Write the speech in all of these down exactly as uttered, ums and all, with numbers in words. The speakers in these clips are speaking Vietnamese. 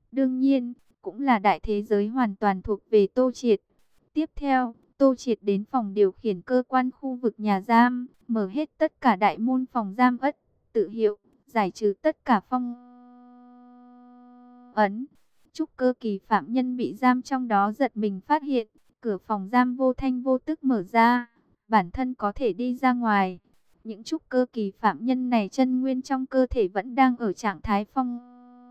Đương nhiên, cũng là đại thế giới hoàn toàn thuộc về Tô Triệt. Tiếp theo, Tô Triệt đến phòng điều khiển cơ quan khu vực nhà giam, mở hết tất cả đại môn phòng giam ất, tự hiệu, giải trừ tất cả phong ấn. Trúc cơ kỳ phạm nhân bị giam trong đó giật mình phát hiện, cửa phòng giam vô thanh vô tức mở ra, bản thân có thể đi ra ngoài. Những trúc cơ kỳ phạm nhân này chân nguyên trong cơ thể vẫn đang ở trạng thái phong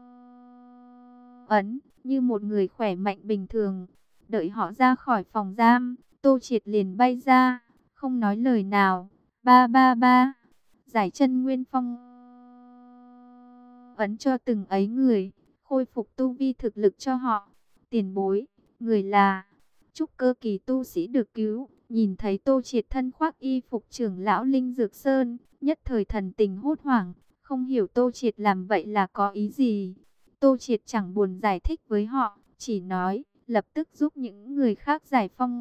ấn, như một người khỏe mạnh bình thường. Đợi họ ra khỏi phòng giam, Tô Triệt liền bay ra, không nói lời nào. Ba ba ba, giải chân nguyên phong ấn cho từng ấy người, khôi phục tu vi thực lực cho họ. Tiền bối, người là trúc cơ kỳ tu sĩ được cứu, nhìn thấy Tô Triệt thân khoác y phục trưởng lão Linh Dược Sơn, nhất thời thần tình hốt hoảng, không hiểu Tô Triệt làm vậy là có ý gì. Tô Triệt chẳng buồn giải thích với họ, chỉ nói, lập tức giúp những người khác giải phong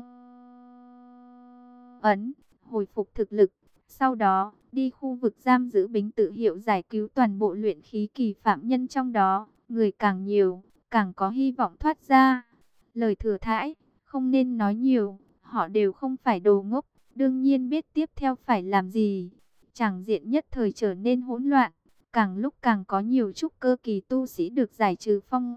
ấn, hồi phục thực lực. Sau đó, đi khu vực giam giữ Bính Tự Hiệu giải cứu toàn bộ luyện khí kỳ phạm nhân trong đó. Người càng nhiều, càng có hy vọng thoát ra. Lời thừa thãi, không nên nói nhiều, họ đều không phải đồ ngốc, đương nhiên biết tiếp theo phải làm gì. Tràng diện nhất thời trở nên hỗn loạn, càng lúc càng có nhiều trúc cơ kỳ tu sĩ được giải trừ phong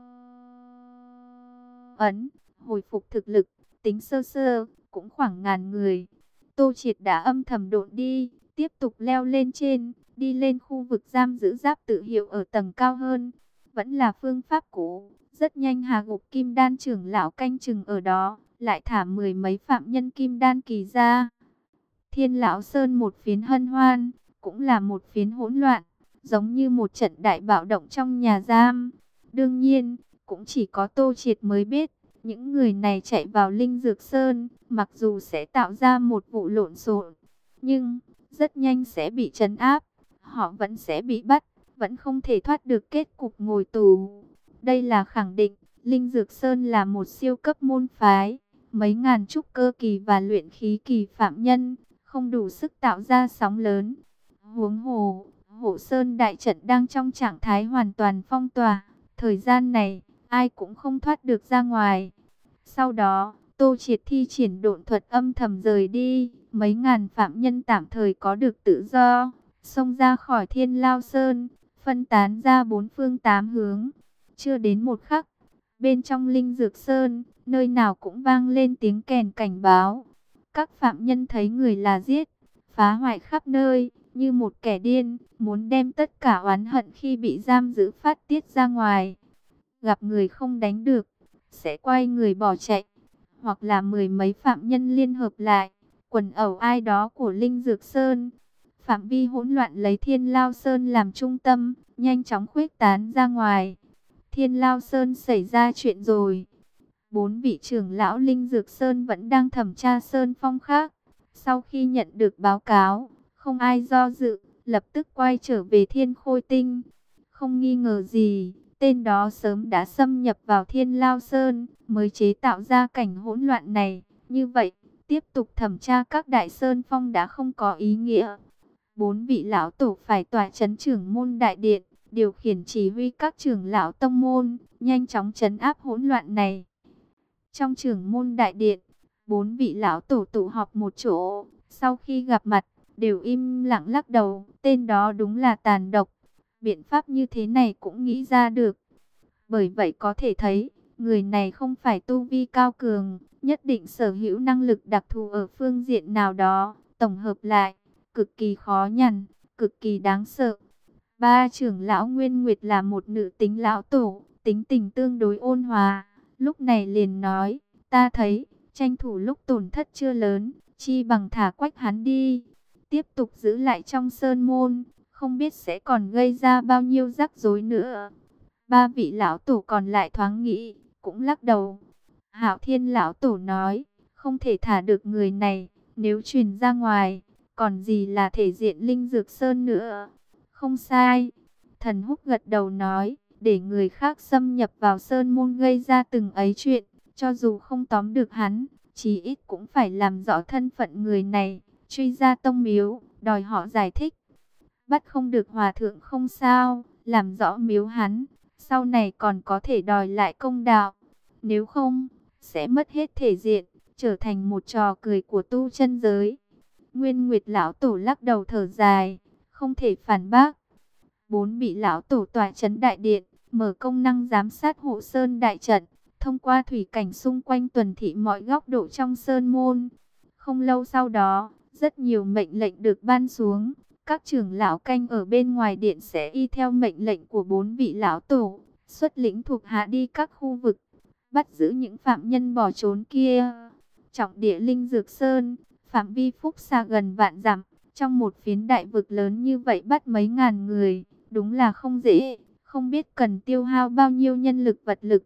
ấn, hồi phục thực lực, tính sơ sơ, cũng khoảng ngàn người. Tô Triệt đã âm thầm độn đi, tiếp tục leo lên trên, đi lên khu vực giam giữ Giáp Tự Hiệu ở tầng cao hơn. Vẫn là phương pháp cũ, rất nhanh Hà Ngục Kim Đan trưởng lão canh chừng ở đó, lại thả mười mấy phạm nhân Kim Đan kỳ ra. Thiên Lão Sơn một phiến hân hoan, cũng là một phiến hỗn loạn, giống như một trận đại bạo động trong nhà giam. Đương nhiên, cũng chỉ có Tô Triệt mới biết, những người này chạy vào Linh Dược Sơn, mặc dù sẽ tạo ra một vụ lộn xộn, nhưng rất nhanh sẽ bị trấn áp, họ vẫn sẽ bị bắt, vẫn không thể thoát được kết cục ngồi tù. Đây là khẳng định, Linh Dược Sơn là một siêu cấp môn phái, mấy ngàn trúc cơ kỳ và luyện khí kỳ phạm nhân, không đủ sức tạo ra sóng lớn. Huống hồ, Hổ Sơn đại trận đang trong trạng thái hoàn toàn phong tỏa, thời gian này, ai cũng không thoát được ra ngoài. Sau đó, Tô Triệt thi triển độn thuật âm thầm rời đi, mấy ngàn phạm nhân tạm thời có được tự do, xông ra khỏi Thiên Lao Sơn, phân tán ra bốn phương tám hướng. Chưa đến một khắc, bên trong Linh Dược Sơn, nơi nào cũng vang lên tiếng kèn cảnh báo. Các phạm nhân thấy người là giết, phá hoại khắp nơi, như một kẻ điên, muốn đem tất cả oán hận khi bị giam giữ phát tiết ra ngoài. Gặp người không đánh được, sẽ quay người bỏ chạy, hoặc là mười mấy phạm nhân liên hợp lại, quần ẩu ai đó của Linh Dược Sơn. Phạm vi hỗn loạn lấy Thiên Lao Sơn làm trung tâm, nhanh chóng khuếch tán ra ngoài. Thiên Lao Sơn xảy ra chuyện rồi. Bốn vị trưởng lão Linh Dược Sơn vẫn đang thẩm tra Sơn Phong khác. Sau khi nhận được báo cáo, không ai do dự, lập tức quay trở về Thiên Khôi Tinh. Không nghi ngờ gì, tên đó sớm đã xâm nhập vào Thiên Lao Sơn, mới chế tạo ra cảnh hỗn loạn này. Như vậy, tiếp tục thẩm tra các đại Sơn Phong đã không có ý nghĩa. Bốn vị lão tổ phải tỏa chấn trưởng môn đại điện, điều khiển chỉ huy các trưởng lão tông môn, nhanh chóng trấn áp hỗn loạn này. Trong trưởng môn đại điện, bốn vị lão tổ tụ họp một chỗ, sau khi gặp mặt, đều im lặng lắc đầu, tên đó đúng là tàn độc. Biện pháp như thế này cũng nghĩ ra được. Bởi vậy có thể thấy, người này không phải tu vi cao cường, nhất định sở hữu năng lực đặc thù ở phương diện nào đó, tổng hợp lại, cực kỳ khó nhằn, cực kỳ đáng sợ. Ba trưởng lão Nguyên Nguyệt là một nữ tính lão tổ, tính tình tương đối ôn hòa, lúc này liền nói, ta thấy, tranh thủ lúc tổn thất chưa lớn, chi bằng thả quách hắn đi, tiếp tục giữ lại trong sơn môn, không biết sẽ còn gây ra bao nhiêu rắc rối nữa. Ba vị lão tổ còn lại thoáng nghĩ, cũng lắc đầu. Hạo Thiên lão tổ nói, không thể thả được người này, nếu truyền ra ngoài, còn gì là thể diện Linh Dược Sơn nữa. Không sai. Thần Húc gật đầu nói, để người khác xâm nhập vào Sơn môn gây ra từng ấy chuyện, cho dù không tóm được hắn, chí ít cũng phải làm rõ thân phận người này, truy ra tông miếu, đòi họ giải thích. Bắt không được hòa thượng không sao, làm rõ miếu hắn, sau này còn có thể đòi lại công đạo. Nếu không, sẽ mất hết thể diện, trở thành một trò cười của tu chân giới. Nguyên Nguyệt lão tổ lắc đầu thở dài, không thể phản bác. Bốn vị lão tổ tọa trấn đại điện, mở công năng giám sát hộ sơn đại trận, thông qua thủy cảnh xung quanh tuần thị mọi góc độ trong sơn môn. Không lâu sau đó, rất nhiều mệnh lệnh được ban xuống. Các trưởng lão canh ở bên ngoài điện sẽ y theo mệnh lệnh của bốn vị lão tổ, xuất lĩnh thuộc hạ đi các khu vực, bắt giữ những phạm nhân bỏ trốn kia. Trọng địa Linh Dược Sơn, phạm vi phúc xa gần vạn dặm, trong một phiến đại vực lớn như vậy bắt mấy ngàn người, đúng là không dễ, không biết cần tiêu hao bao nhiêu nhân lực vật lực.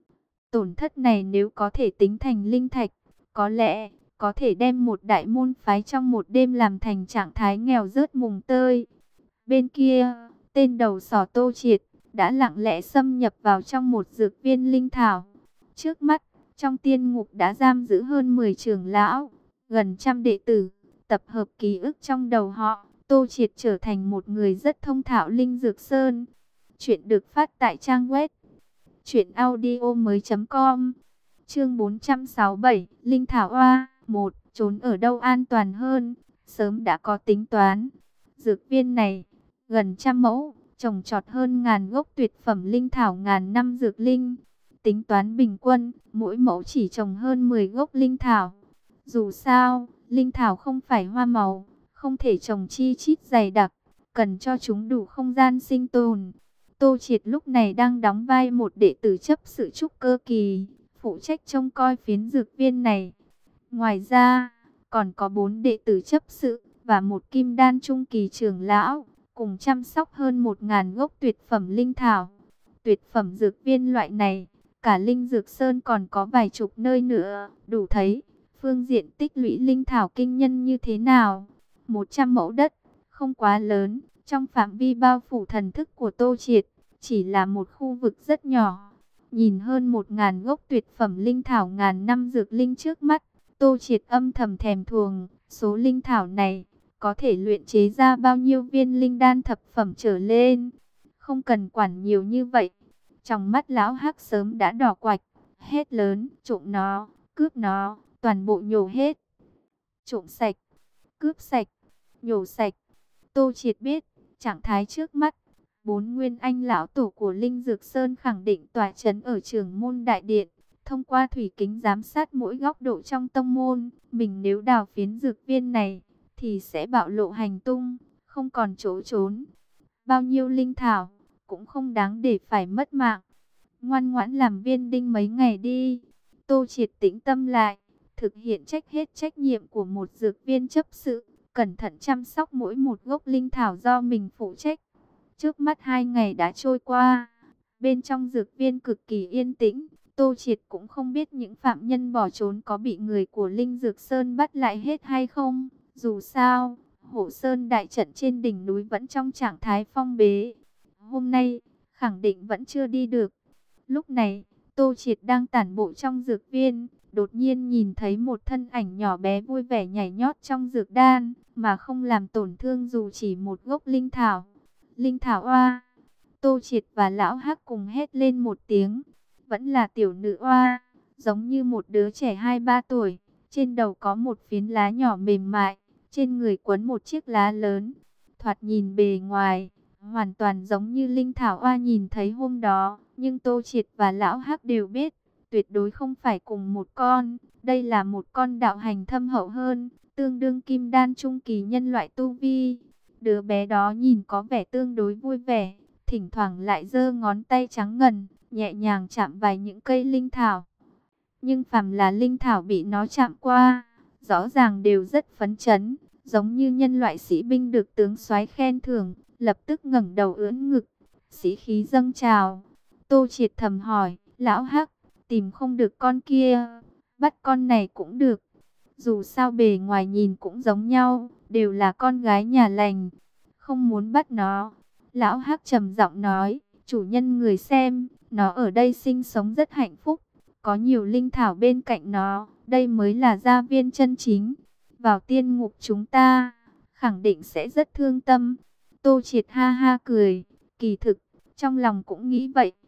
Tổn thất này nếu có thể tính thành linh thạch, có lẽ có thể đem một đại môn phái trong một đêm làm thành trạng thái nghèo rớt mùng tơi. Bên kia, tên đầu sỏ Tô Triệt đã lặng lẽ xâm nhập vào trong một dược viên linh thảo. Trước mắt, trong tiên ngục đã giam giữ hơn mười trưởng lão, gần trăm đệ tử, tập hợp ký ức trong đầu họ. Tô Triệt trở thành một người rất thông thạo Linh Dược Sơn. Chuyện được phát tại trang web truyện audio mới chấm com. Chương bốn trăm sáu mươi bảy, Linh Thảo Oa. Một, trốn ở đâu an toàn hơn, sớm đã có tính toán. Dược viên này, gần trăm mẫu, trồng trọt hơn ngàn gốc tuyệt phẩm linh thảo ngàn năm dược linh. Tính toán bình quân, mỗi mẫu chỉ trồng hơn mười gốc linh thảo. Dù sao, linh thảo không phải hoa màu, không thể trồng chi chít dày đặc, cần cho chúng đủ không gian sinh tồn. Tô Triệt lúc này đang đóng vai một đệ tử chấp sự trúc cơ kỳ, phụ trách trông coi phiến dược viên này. Ngoài ra, còn có bốn đệ tử chấp sự và một kim đan trung kỳ trưởng lão, cùng chăm sóc hơn một ngàn gốc tuyệt phẩm linh thảo. Tuyệt phẩm dược viên loại này, cả Linh Dược Sơn còn có vài chục nơi nữa, đủ thấy phương diện tích lũy linh thảo kinh nhân như thế nào. một trăm mẫu đất, không quá lớn, trong phạm vi bao phủ thần thức của Tô Triệt, chỉ là một khu vực rất nhỏ. Nhìn hơn một ngàn gốc tuyệt phẩm linh thảo ngàn năm dược linh trước mắt, Tô Triệt âm thầm thèm thuồng, số linh thảo này có thể luyện chế ra bao nhiêu viên linh đan thập phẩm trở lên. Không cần quản nhiều như vậy. Trong mắt lão Hắc sớm đã đỏ quạch, hét lớn, trộm nó, cướp nó, toàn bộ nhổ hết. Trộm sạch, cướp sạch, nhổ sạch. Tô Triệt biết, trạng thái trước mắt, bốn nguyên anh lão tổ của Linh Dược Sơn khẳng định tòa trấn ở Trường Môn Đại Điện. Thông qua thủy kính giám sát mỗi góc độ trong tông môn, mình nếu đào phiến dược viên này, thì sẽ bạo lộ hành tung, không còn chỗ trốn. Bao nhiêu linh thảo, cũng không đáng để phải mất mạng. Ngoan ngoãn làm viên đinh mấy ngày đi. Tô Triệt tĩnh tâm lại, thực hiện trách hết trách nhiệm của một dược viên chấp sự, cẩn thận chăm sóc mỗi một gốc linh thảo do mình phụ trách. Trước mắt hai ngày đã trôi qua, bên trong dược viên cực kỳ yên tĩnh. Tô Triệt cũng không biết những phạm nhân bỏ trốn có bị người của Linh Dược Sơn bắt lại hết hay không. Dù sao, Hộ Sơn đại trận trên đỉnh núi vẫn trong trạng thái phong bế. Hôm nay, khẳng định vẫn chưa đi được. Lúc này, Tô Triệt đang tản bộ trong dược viên, đột nhiên nhìn thấy một thân ảnh nhỏ bé vui vẻ nhảy nhót trong dược đan, mà không làm tổn thương dù chỉ một gốc linh thảo. Linh thảo oa! Tô Triệt và lão Hắc cùng hét lên một tiếng. Vẫn là tiểu nữ oa, giống như một đứa trẻ hai ba tuổi, trên đầu có một phiến lá nhỏ mềm mại, trên người quấn một chiếc lá lớn. Thoạt nhìn bề ngoài, hoàn toàn giống như linh thảo oa nhìn thấy hôm đó, nhưng Tô Triệt và lão Hắc đều biết, tuyệt đối không phải cùng một con. Đây là một con đạo hành thâm hậu hơn, tương đương kim đan trung kỳ nhân loại tu vi. Đứa bé đó nhìn có vẻ tương đối vui vẻ, thỉnh thoảng lại giơ ngón tay trắng ngần, nhẹ nhàng chạm vài những cây linh thảo. Nhưng phàm là linh thảo bị nó chạm qua, rõ ràng đều rất phấn chấn, giống như nhân loại sĩ binh được tướng soái khen thưởng, lập tức ngẩng đầu ưỡn ngực, sĩ khí dâng trào. Tô Triệt thầm hỏi, lão Hắc, tìm không được con kia, bắt con này cũng được. Dù sao bề ngoài nhìn cũng giống nhau, đều là con gái nhà lành, không muốn bắt nó. Lão Hắc trầm giọng nói, chủ nhân người xem, nó ở đây sinh sống rất hạnh phúc, có nhiều linh thảo bên cạnh nó, đây mới là gia viên chân chính. Vào tiên ngục chúng ta, khẳng định sẽ rất thương tâm. Tô Triệt ha ha cười, kỳ thực, trong lòng cũng nghĩ vậy,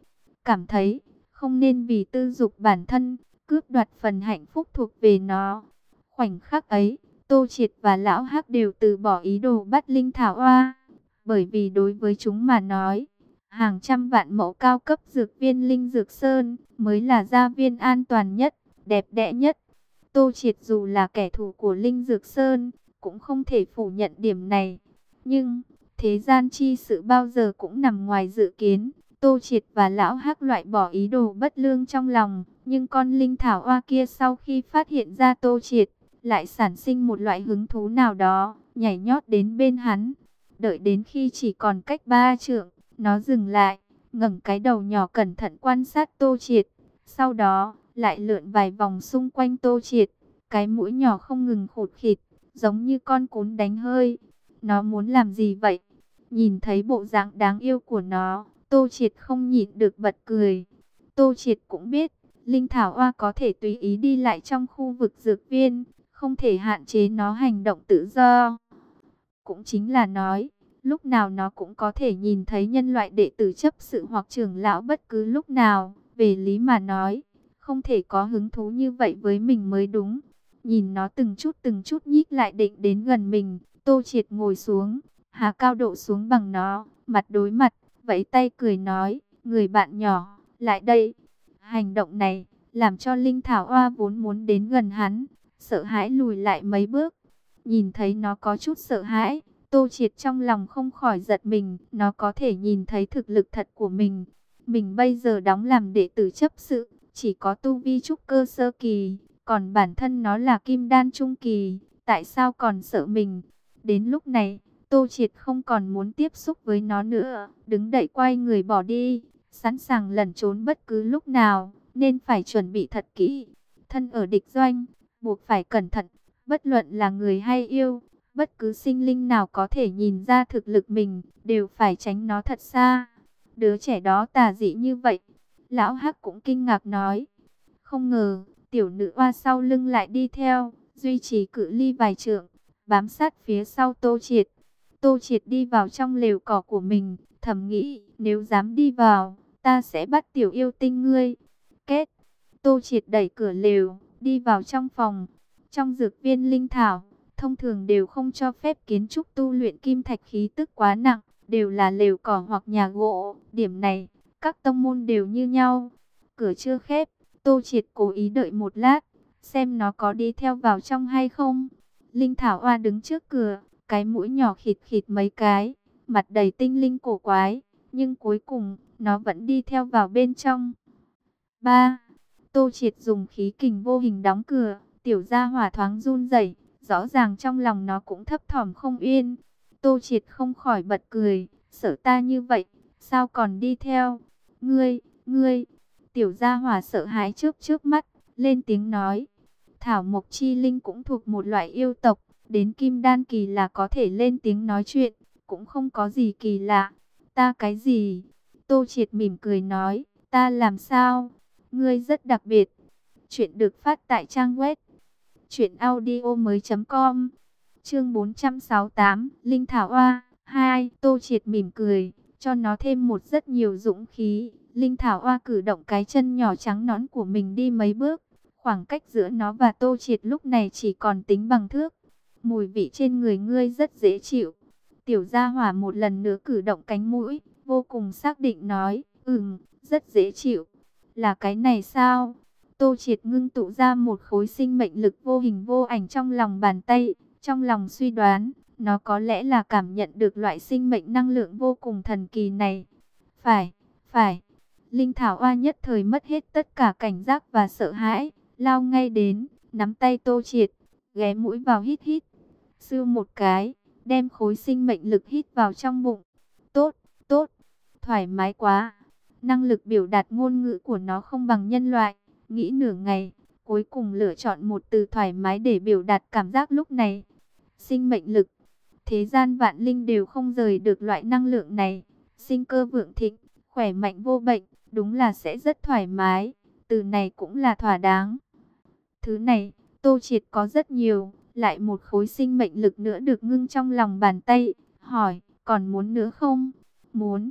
cảm thấy không nên vì tư dục bản thân, cướp đoạt phần hạnh phúc thuộc về nó. Khoảnh khắc ấy, Tô Triệt và Lão Hắc đều từ bỏ ý đồ bắt Linh Thảo Hoa, bởi vì đối với chúng mà nói, hàng trăm vạn mẫu cao cấp dược viên Linh Dược Sơn mới là gia viên an toàn nhất, đẹp đẽ nhất. Tô Triệt dù là kẻ thù của Linh Dược Sơn, cũng không thể phủ nhận điểm này. Nhưng, thế gian chi sự bao giờ cũng nằm ngoài dự kiến. Tô Triệt và Lão Hắc loại bỏ ý đồ bất lương trong lòng. Nhưng con Linh Thảo Hoa kia sau khi phát hiện ra Tô Triệt, lại sản sinh một loại hứng thú nào đó, nhảy nhót đến bên hắn. Đợi đến khi chỉ còn cách ba trượng, nó dừng lại, ngẩng cái đầu nhỏ cẩn thận quan sát Tô Triệt. Sau đó, lại lượn vài vòng xung quanh Tô Triệt. Cái mũi nhỏ không ngừng khụt khịt, giống như con cún đánh hơi. Nó muốn làm gì vậy? Nhìn thấy bộ dạng đáng yêu của nó, Tô Triệt không nhịn được bật cười. Tô Triệt cũng biết, Linh Thảo Hoa có thể tùy ý đi lại trong khu vực dược viên, không thể hạn chế nó hành động tự do. Cũng chính là nói, lúc nào nó cũng có thể nhìn thấy nhân loại đệ tử chấp sự hoặc trưởng lão bất cứ lúc nào. Về lý mà nói, không thể có hứng thú như vậy với mình mới đúng. Nhìn nó từng chút từng chút nhích lại định đến gần mình, Tô Triệt ngồi xuống, hạ cao độ xuống bằng nó, mặt đối mặt, vẫy tay cười nói, người bạn nhỏ, lại đây. Hành động này, làm cho Linh Thảo Hoa vốn muốn đến gần hắn, sợ hãi lùi lại mấy bước. Nhìn thấy nó có chút sợ hãi, Tô Triệt trong lòng không khỏi giật mình, nó có thể nhìn thấy thực lực thật của mình. Mình bây giờ đóng làm đệ tử chấp sự, chỉ có tu vi trúc cơ sơ kỳ, còn bản thân nó là kim đan trung kỳ, tại sao còn sợ mình? Đến lúc này, Tô Triệt không còn muốn tiếp xúc với nó nữa, đứng đậy quay người bỏ đi, sẵn sàng lẩn trốn bất cứ lúc nào, nên phải chuẩn bị thật kỹ. Thân ở địch doanh, buộc phải cẩn thận, bất luận là người hay yêu, bất cứ sinh linh nào có thể nhìn ra thực lực mình, đều phải tránh nó thật xa. Đứa trẻ đó tà dị như vậy. Lão Hắc cũng kinh ngạc nói. Không ngờ, tiểu nữ oa sau lưng lại đi theo, duy trì cự ly vài trượng, bám sát phía sau Tô Triệt. Tô Triệt đi vào trong lều cỏ của mình, thầm nghĩ, nếu dám đi vào, ta sẽ bắt tiểu yêu tinh ngươi. Kết, Tô Triệt đẩy cửa lều, đi vào trong phòng. Trong dược viên linh thảo, thông thường đều không cho phép kiến trúc tu luyện kim thạch khí tức quá nặng, đều là lều cỏ hoặc nhà gỗ. Điểm này, các tông môn đều như nhau. Cửa chưa khép, Tô Triệt cố ý đợi một lát, xem nó có đi theo vào trong hay không. Linh Thảo Hoa đứng trước cửa, cái mũi nhỏ khịt khịt mấy cái, mặt đầy tinh linh cổ quái, nhưng cuối cùng, nó vẫn đi theo vào bên trong. Ba, Tô Triệt dùng khí kình vô hình đóng cửa, tiểu gia hỏa thoáng run rẩy, rõ ràng trong lòng nó cũng thấp thỏm không yên. Tô Triệt không khỏi bật cười, sợ ta như vậy, sao còn đi theo? Ngươi, ngươi, tiểu gia hỏa sợ hãi chớp chớp mắt, lên tiếng nói. Thảo Mộc Chi Linh cũng thuộc một loại yêu tộc, đến Kim Đan kỳ là có thể lên tiếng nói chuyện, cũng không có gì kỳ lạ. Ta cái gì? Tô Triệt mỉm cười nói, ta làm sao? Ngươi rất đặc biệt. Chuyện được phát tại trang web truyện audio mới chấm com. Chương bốn trăm sáu mươi tám, Linh Thảo Hoa hai. Tô Triệt mỉm cười, cho nó thêm một rất nhiều dũng khí. Linh Thảo Hoa cử động cái chân nhỏ trắng nõn của mình đi mấy bước. Khoảng cách giữa nó và Tô Triệt lúc này chỉ còn tính bằng thước. Mùi vị trên người ngươi rất dễ chịu. Tiểu gia hỏa một lần nữa cử động cánh mũi, vô cùng xác định nói, ừm, rất dễ chịu. Là cái này sao? Tô Triệt ngưng tụ ra một khối sinh mệnh lực vô hình vô ảnh trong lòng bàn tay. Trong lòng suy đoán, nó có lẽ là cảm nhận được loại sinh mệnh năng lượng vô cùng thần kỳ này. Phải, phải. Linh Thảo Hoa nhất thời mất hết tất cả cảnh giác và sợ hãi, lao ngay đến, nắm tay Tô Triệt, ghé mũi vào hít hít. Sưu một cái, đem khối sinh mệnh lực hít vào trong bụng. Tốt, tốt, thoải mái quá. Năng lực biểu đạt ngôn ngữ của nó không bằng nhân loại. Nghĩ nửa ngày, cuối cùng lựa chọn một từ thoải mái để biểu đạt cảm giác lúc này. Sinh mệnh lực. Thế gian vạn linh đều không rời được loại năng lượng này. Sinh cơ vượng thịnh, khỏe mạnh vô bệnh, đúng là sẽ rất thoải mái. Từ này cũng là thỏa đáng. Thứ này, Tô Triệt có rất nhiều, lại một khối sinh mệnh lực nữa được ngưng trong lòng bàn tay. Hỏi, còn muốn nữa không? Muốn.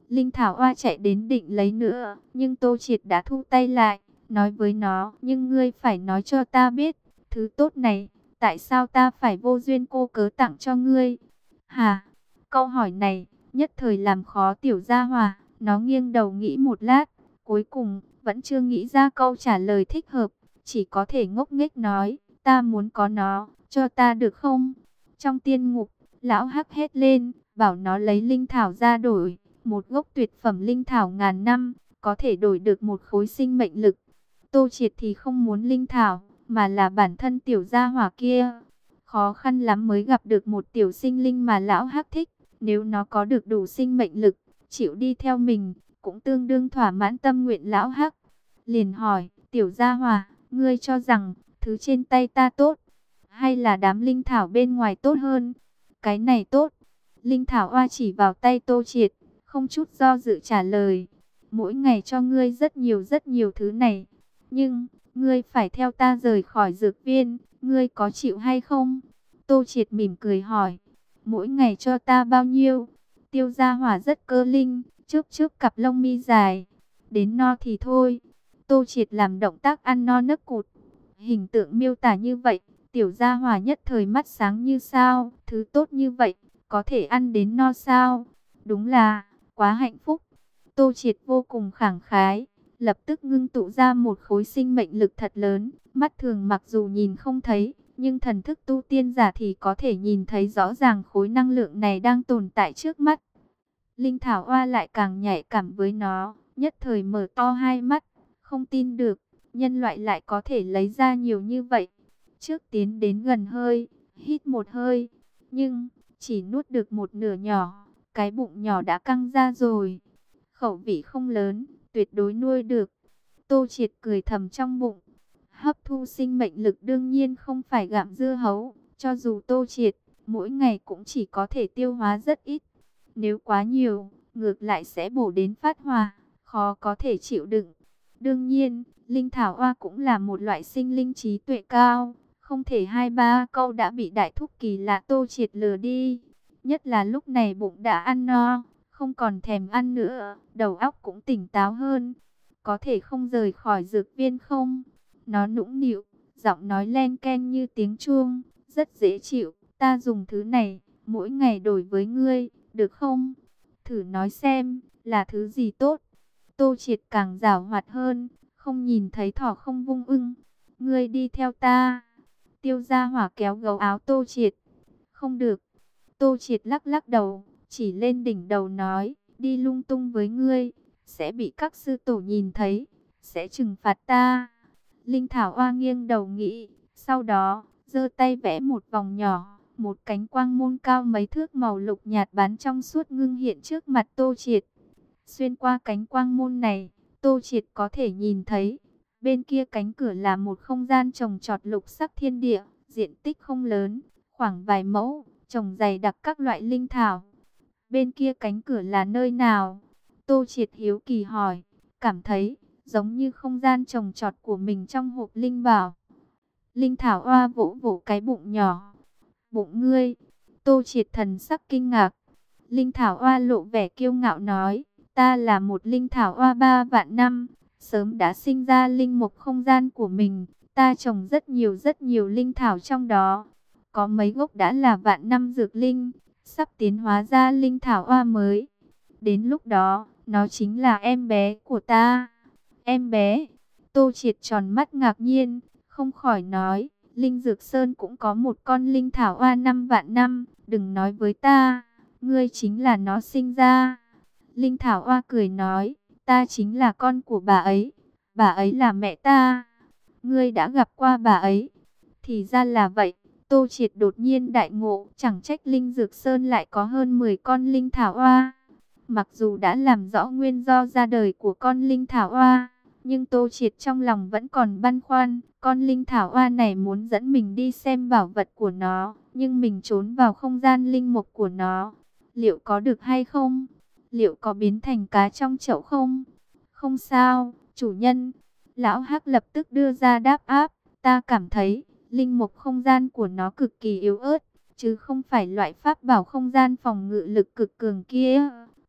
Linh Thảo Hoa chạy đến định lấy nữa, nhưng Tô Triệt đã thu tay lại, nói với nó, nhưng ngươi phải nói cho ta biết, thứ tốt này, tại sao ta phải vô duyên cô cớ tặng cho ngươi? Hà, câu hỏi này, nhất thời làm khó Tiểu Gia Hỏa, nó nghiêng đầu nghĩ một lát, cuối cùng, vẫn chưa nghĩ ra câu trả lời thích hợp, chỉ có thể ngốc nghếch nói, ta muốn có nó, cho ta được không? Trong tiên ngục, lão hắc hét lên, bảo nó lấy linh thảo ra đổi, một gốc tuyệt phẩm linh thảo ngàn năm, có thể đổi được một khối sinh mệnh lực. Tô Triệt thì không muốn linh thảo, mà là bản thân Tiểu Gia Hỏa kia. Khó khăn lắm mới gặp được một tiểu sinh linh mà lão hắc thích, nếu nó có được đủ sinh mệnh lực, chịu đi theo mình, cũng tương đương thỏa mãn tâm nguyện lão hắc. Liền hỏi, Tiểu Gia Hỏa, ngươi cho rằng, thứ trên tay ta tốt, hay là đám linh thảo bên ngoài tốt hơn? Cái này tốt. Linh thảo oa chỉ vào tay Tô Triệt, không chút do dự trả lời. Mỗi ngày cho ngươi rất nhiều rất nhiều thứ này. Nhưng, ngươi phải theo ta rời khỏi dược viên, ngươi có chịu hay không? Tô Triệt mỉm cười hỏi. Mỗi ngày cho ta bao nhiêu? Tiêu Gia Hỏa rất cơ linh, chớp chớp cặp lông mi dài. Đến no thì thôi. Tô Triệt làm động tác ăn no nấc cụt. Hình tượng miêu tả như vậy, Tiểu Gia Hỏa nhất thời mắt sáng như sao. Thứ tốt như vậy, có thể ăn đến no sao? Đúng là, quá hạnh phúc. Tô Triệt vô cùng khẳng khái, lập tức ngưng tụ ra một khối sinh mệnh lực thật lớn. Mắt thường mặc dù nhìn không thấy, nhưng thần thức tu tiên giả thì có thể nhìn thấy rõ ràng khối năng lượng này đang tồn tại trước mắt. Linh Thảo Hoa lại càng nhạy cảm với nó, nhất thời mở to hai mắt, không tin được, nhân loại lại có thể lấy ra nhiều như vậy. Trước tiến đến gần hơi, hít một hơi, nhưng chỉ nuốt được một nửa nhỏ, cái bụng nhỏ đã căng ra rồi. Khẩu vị không lớn, tuyệt đối nuôi được. Tô Triệt cười thầm trong bụng. Hấp thu sinh mệnh lực đương nhiên không phải gặm dưa hấu, cho dù Tô Triệt mỗi ngày cũng chỉ có thể tiêu hóa rất ít. Nếu quá nhiều, ngược lại sẽ bổ đến phát hỏa, khó có thể chịu đựng. Đương nhiên, linh thảo hoa cũng là một loại sinh linh trí tuệ cao, không thể hai ba câu đã bị đại thúc kỳ lạ Tô Triệt lừa đi. Nhất là lúc này bụng đã ăn no, không còn thèm ăn nữa, đầu óc cũng tỉnh táo hơn. Có thể không rời khỏi dược viên không? Nó nũng nịu, giọng nói len ken như tiếng chuông, rất dễ chịu. Ta dùng thứ này, mỗi ngày đổi với ngươi, được không? Thử nói xem, là thứ gì tốt? Tô Triệt càng giảo hoạt hơn, không nhìn thấy thỏ không vung ưng. Ngươi đi theo ta. Tiêu Gia Hỏa kéo gấu áo Tô Triệt. Không được. Tô Triệt lắc lắc đầu, chỉ lên đỉnh đầu nói, đi lung tung với ngươi, sẽ bị các sư tổ nhìn thấy, sẽ trừng phạt ta. Linh Thảo Hoa nghiêng đầu nghĩ, sau đó, giơ tay vẽ một vòng nhỏ, một cánh quang môn cao mấy thước màu lục nhạt bán trong suốt ngưng hiện trước mặt Tô Triệt. Xuyên qua cánh quang môn này, Tô Triệt có thể nhìn thấy, bên kia cánh cửa là một không gian trồng trọt lục sắc thiên địa, diện tích không lớn, khoảng vài mẫu, trồng dày đặc các loại linh thảo. Bên kia cánh cửa là nơi nào? Tô Triệt hiếu kỳ hỏi, cảm thấy giống như không gian trồng trọt của mình trong hộp linh bảo. Linh Thảo Hoa vỗ vỗ cái bụng nhỏ. Bụng ngươi? Tô Triệt thần sắc kinh ngạc. Linh Thảo Hoa lộ vẻ kiêu ngạo nói, ta là một linh thảo hoa ba vạn năm, sớm đã sinh ra linh mục không gian của mình. Ta trồng rất nhiều rất nhiều linh thảo trong đó. Có mấy gốc đã là vạn năm dược linh, sắp tiến hóa ra linh thảo hoa mới. Đến lúc đó, nó chính là em bé của ta. Em bé? Tô Triệt tròn mắt ngạc nhiên, không khỏi nói, Linh Dược Sơn cũng có một con linh thảo hoa năm vạn năm, đừng nói với ta, ngươi chính là nó sinh ra. Linh Thảo Hoa cười nói, ta chính là con của bà ấy, bà ấy là mẹ ta. Ngươi đã gặp qua bà ấy? Thì ra là vậy. Tô Triệt đột nhiên đại ngộ, chẳng trách Linh Dược Sơn lại có hơn mười con linh thảo hoa. Mặc dù đã làm rõ nguyên do ra đời của con linh thảo hoa, nhưng Tô Triệt trong lòng vẫn còn băn khoăn. Con linh thảo hoa này muốn dẫn mình đi xem bảo vật của nó, nhưng mình trốn vào không gian linh mục của nó. Liệu có được hay không? Liệu có biến thành cá trong chậu không? Không sao, chủ nhân. Lão Hắc lập tức đưa ra đáp áp. Ta cảm thấy, linh mục không gian của nó cực kỳ yếu ớt, chứ không phải loại pháp bảo không gian phòng ngự lực cực cường kia.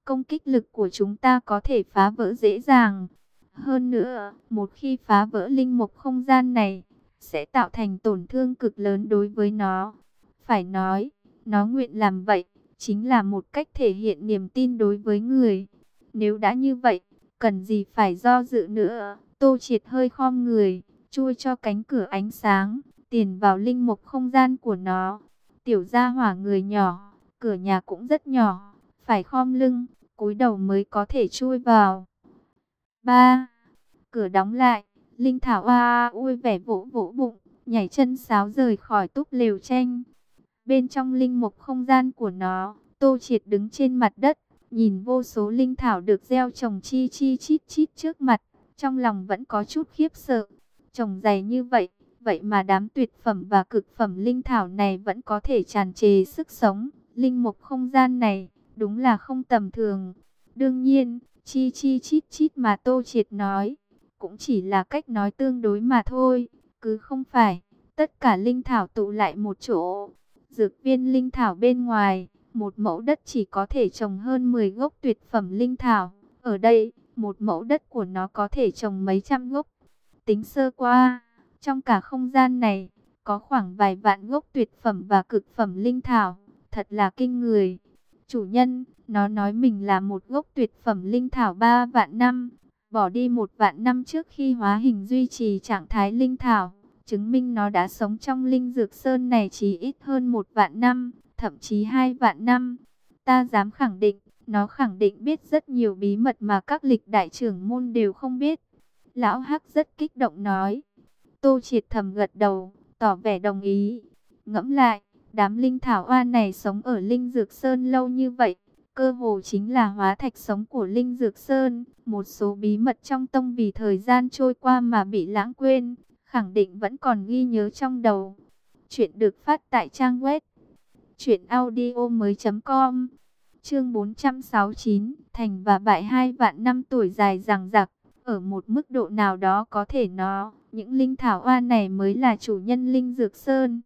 công kích lực của chúng ta có thể phá vỡ dễ dàng. Hơn nữa, một khi phá vỡ linh mục không gian này, sẽ tạo thành tổn thương cực lớn đối với nó. Phải nói, nó nguyện làm vậy, chính là một cách thể hiện niềm tin đối với người. Nếu đã như vậy, cần gì phải do dự nữa. Tô Triệt hơi khom người, chui cho cánh cửa ánh sáng, tiền vào linh mục không gian của nó. Tiểu gia hỏa người nhỏ, cửa nhà cũng rất nhỏ, phải khom lưng, cúi đầu mới có thể chui vào. Ba, cửa đóng lại, Linh Thảo oa vui vẻ vỗ vỗ bụng, nhảy chân sáo rời khỏi túp lều tranh. Bên trong linh mục không gian của nó, Tô Triệt đứng trên mặt đất, nhìn vô số linh thảo được gieo trồng chi chi chít chít trước mặt, trong lòng vẫn có chút khiếp sợ. Trồng dày như vậy, vậy mà đám tuyệt phẩm và cực phẩm linh thảo này vẫn có thể tràn trề sức sống. Linh mục không gian này, đúng là không tầm thường. Đương nhiên, chi chi chít chít mà Tô Triệt nói, cũng chỉ là cách nói tương đối mà thôi, cứ không phải tất cả linh thảo tụ lại một chỗ. Dược viên linh thảo bên ngoài, một mẫu đất chỉ có thể trồng hơn mười gốc tuyệt phẩm linh thảo. Ở đây, một mẫu đất của nó có thể trồng mấy trăm gốc. Tính sơ qua, trong cả không gian này, có khoảng vài vạn gốc tuyệt phẩm và cực phẩm linh thảo. Thật là kinh người. Chủ nhân, nó nói mình là một gốc tuyệt phẩm linh thảo ba vạn năm. Bỏ đi một vạn năm trước khi hóa hình duy trì trạng thái linh thảo, chứng minh nó đã sống trong linh dược sơn này chỉ ít hơn một vạn năm, thậm chí hai vạn năm. Ta dám khẳng định, nó khẳng định biết rất nhiều bí mật mà các lịch đại trưởng môn đều không biết. Lão Hắc rất kích động nói. Tô Triệt thầm gật đầu, tỏ vẻ đồng ý. Ngẫm lại, đám linh thảo oa này sống ở linh dược sơn lâu như vậy, cơ hồ chính là hóa thạch sống của linh dược sơn. Một số bí mật trong tông vì thời gian trôi qua mà bị lãng quên, khẳng định vẫn còn ghi nhớ trong đầu. Chuyện được phát tại trang web truyện audio mới chấm com. Chương bốn trăm sáu mươi chín, thành và bại hai vạn năm tuổi dài dằng dặc. Ở một mức độ nào đó có thể nó, những linh thảo oa này mới là chủ nhân linh dược sơn.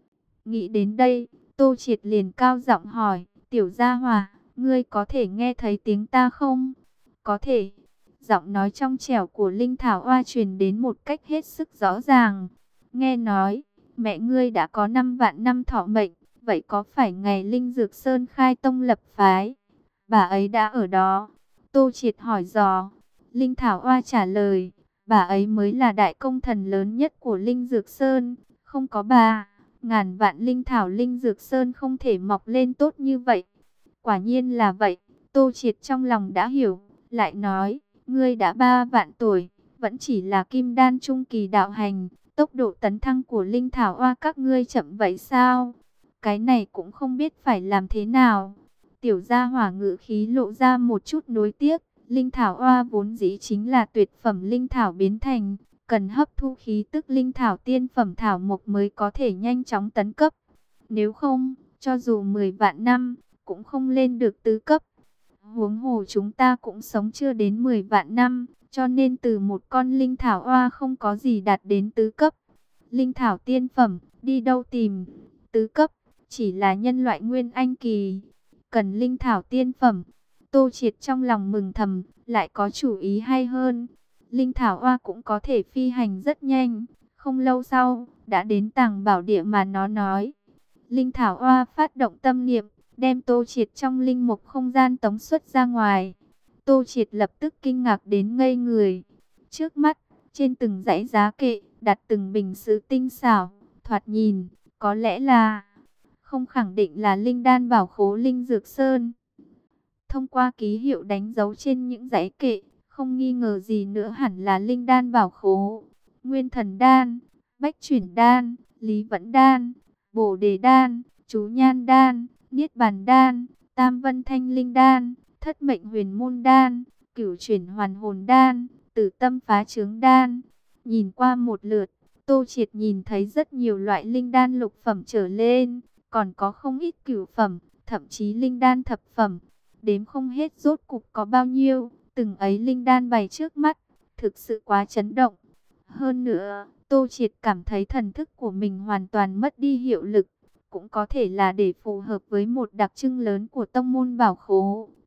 Nghĩ đến đây, Tô Triệt liền cao giọng hỏi, tiểu gia hỏa, ngươi có thể nghe thấy tiếng ta không? Có thể. Giọng nói trong trẻo của linh thảo oa truyền đến một cách hết sức rõ ràng. Nghe nói, mẹ ngươi đã có năm vạn năm thọ mệnh, vậy có phải ngày linh dược sơn khai tông lập phái, bà ấy đã ở đó? Tô Triệt hỏi dò. Linh thảo oa trả lời, bà ấy mới là đại công thần lớn nhất của linh dược sơn, không có bà, ngàn vạn linh thảo linh dược sơn không thể mọc lên tốt như vậy. Quả nhiên là vậy, Tô Triệt trong lòng đã hiểu, lại nói, ngươi đã ba vạn tuổi, vẫn chỉ là kim đan trung kỳ đạo hành, tốc độ tấn thăng của linh thảo oa các ngươi chậm vậy sao? Cái này cũng không biết phải làm thế nào. Tiểu gia hỏa ngữ khí lộ ra một chút nối tiếc. Linh thảo oa vốn dĩ chính là tuyệt phẩm linh thảo biến thành, cần hấp thu khí tức linh thảo tiên phẩm thảo mộc mới có thể nhanh chóng tấn cấp. Nếu không, cho dù mười vạn năm, cũng không lên được tứ cấp. Huống hồ chúng ta cũng sống chưa đến mười vạn năm, cho nên từ một con linh thảo oa không có gì đạt đến tứ cấp. Linh thảo tiên phẩm, đi đâu tìm? Tứ cấp, chỉ là nhân loại nguyên anh kỳ. Cần linh thảo tiên phẩm. Tô Triệt trong lòng mừng thầm, lại có chủ ý hay hơn. Linh thảo oa cũng có thể phi hành rất nhanh. Không lâu sau, đã đến tàng bảo địa mà nó nói. Linh thảo oa phát động tâm niệm, đem Tô Triệt trong linh mục không gian tống xuất ra ngoài. Tô Triệt lập tức kinh ngạc đến ngây người. Trước mắt, trên từng dãy giá kệ, đặt từng bình sứ tinh xảo, thoạt nhìn, có lẽ là, không khẳng định là linh đan bảo khố linh dược sơn. Thông qua ký hiệu đánh dấu trên những dãy kệ, không nghi ngờ gì nữa hẳn là linh đan bảo khố. Nguyên thần đan, bách chuyển đan, lý vẫn đan, bổ đề đan, chú nhan đan, niết bàn đan, tam vân thanh linh đan, thất mệnh huyền môn đan, cửu chuyển hoàn hồn đan, tử tâm phá trướng đan. Nhìn qua một lượt, Tô Triệt nhìn thấy rất nhiều loại linh đan lục phẩm trở lên, còn có không ít cửu phẩm, thậm chí linh đan thập phẩm. Đếm không hết rốt cục có bao nhiêu, từng ấy linh đan bày trước mắt, thực sự quá chấn động. Hơn nữa, Tô Triệt cảm thấy thần thức của mình hoàn toàn mất đi hiệu lực, cũng có thể là để phù hợp với một đặc trưng lớn của tông môn bảo khố.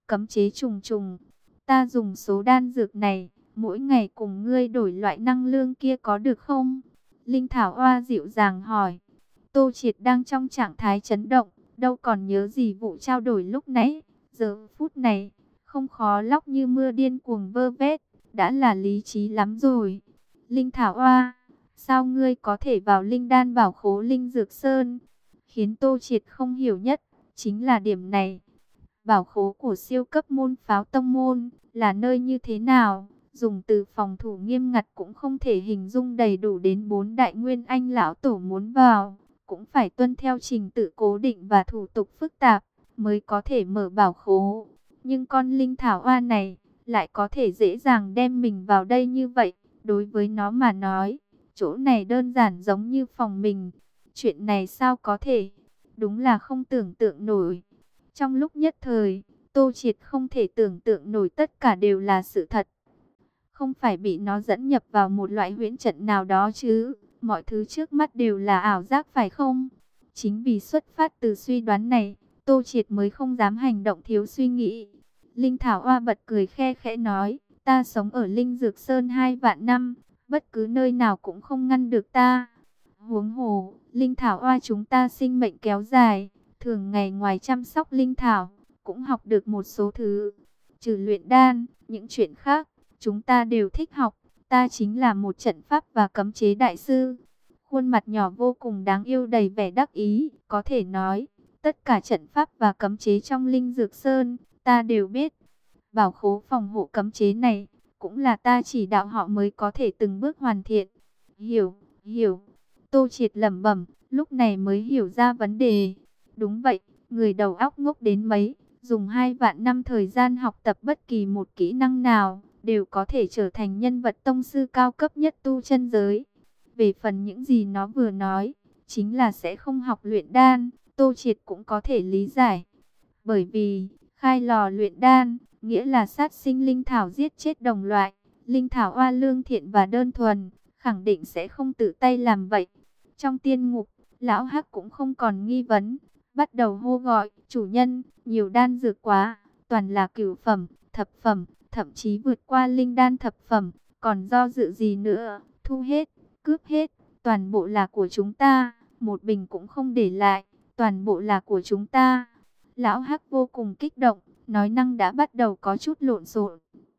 cấm chế trùng trùng. Ta dùng số đan dược này, mỗi ngày cùng ngươi đổi loại năng lượng kia có được không? Linh Thảo Hoa dịu dàng hỏi. Tô Triệt đang trong trạng thái chấn động, đâu còn nhớ gì vụ trao đổi lúc nãy. Giờ phút này, không khó lóc như mưa điên cuồng vơ vét, đã là lý trí lắm rồi. Linh Thảo Hoa, sao ngươi có thể vào linh đan bảo khố Linh Dược Sơn? Khiến Tô Triệt không hiểu nhất, chính là điểm này. Bảo khố của siêu cấp môn pháo tông môn, là nơi như thế nào? Dùng từ phòng thủ nghiêm ngặt cũng không thể hình dung đầy đủ đến bốn đại nguyên anh lão tổ muốn vào. Cũng phải tuân theo trình tự cố định và thủ tục phức tạp, mới có thể mở bảo khố. Nhưng con linh thảo hoa này, lại có thể dễ dàng đem mình vào đây như vậy. Đối với nó mà nói, chỗ này đơn giản giống như phòng mình. Chuyện này sao có thể? Đúng là không tưởng tượng nổi. Trong lúc nhất thời, Tô Triệt không thể tưởng tượng nổi tất cả đều là sự thật. Không phải bị nó dẫn nhập vào một loại huyễn trận nào đó chứ. Mọi thứ trước mắt đều là ảo giác phải không? Chính vì xuất phát từ suy đoán này, Tô Triệt mới không dám hành động thiếu suy nghĩ. Linh Thảo Hoa bật cười khe khẽ nói, ta sống ở Linh Dược Sơn hai vạn năm, bất cứ nơi nào cũng không ngăn được ta. Huống hồ, Linh Thảo Hoa chúng ta sinh mệnh kéo dài, thường ngày ngoài chăm sóc Linh Thảo, cũng học được một số thứ. Trừ luyện đan, những chuyện khác, chúng ta đều thích học. Ta chính là một trận pháp và cấm chế đại sư. Khuôn mặt nhỏ vô cùng đáng yêu đầy vẻ đắc ý. Có thể nói, tất cả trận pháp và cấm chế trong Linh Dược Sơn, ta đều biết. Bảo khố phòng hộ cấm chế này, cũng là ta chỉ đạo họ mới có thể từng bước hoàn thiện. Hiểu, hiểu. Tô Triệt lẩm bẩm, lúc này mới hiểu ra vấn đề. Đúng vậy, người đầu óc ngốc đến mấy, dùng hai vạn năm thời gian học tập bất kỳ một kỹ năng nào, đều có thể trở thành nhân vật tông sư cao cấp nhất tu chân giới. Về phần những gì nó vừa nói, chính là sẽ không học luyện đan, Tô Triệt cũng có thể lý giải. Bởi vì, khai lò luyện đan, nghĩa là sát sinh linh thảo giết chết đồng loại. Linh thảo oa lương thiện và đơn thuần, khẳng định sẽ không tự tay làm vậy. Trong tiên ngục, lão Hắc cũng không còn nghi vấn, bắt đầu hô gọi, chủ nhân, nhiều đan dược quá, toàn là cửu phẩm, thập phẩm, thậm chí vượt qua linh đan thập phẩm, còn do dự gì nữa, thu hết, cướp hết, toàn bộ là của chúng ta, một bình cũng không để lại, toàn bộ là của chúng ta. Lão Hắc vô cùng kích động, nói năng đã bắt đầu có chút lộn xộn.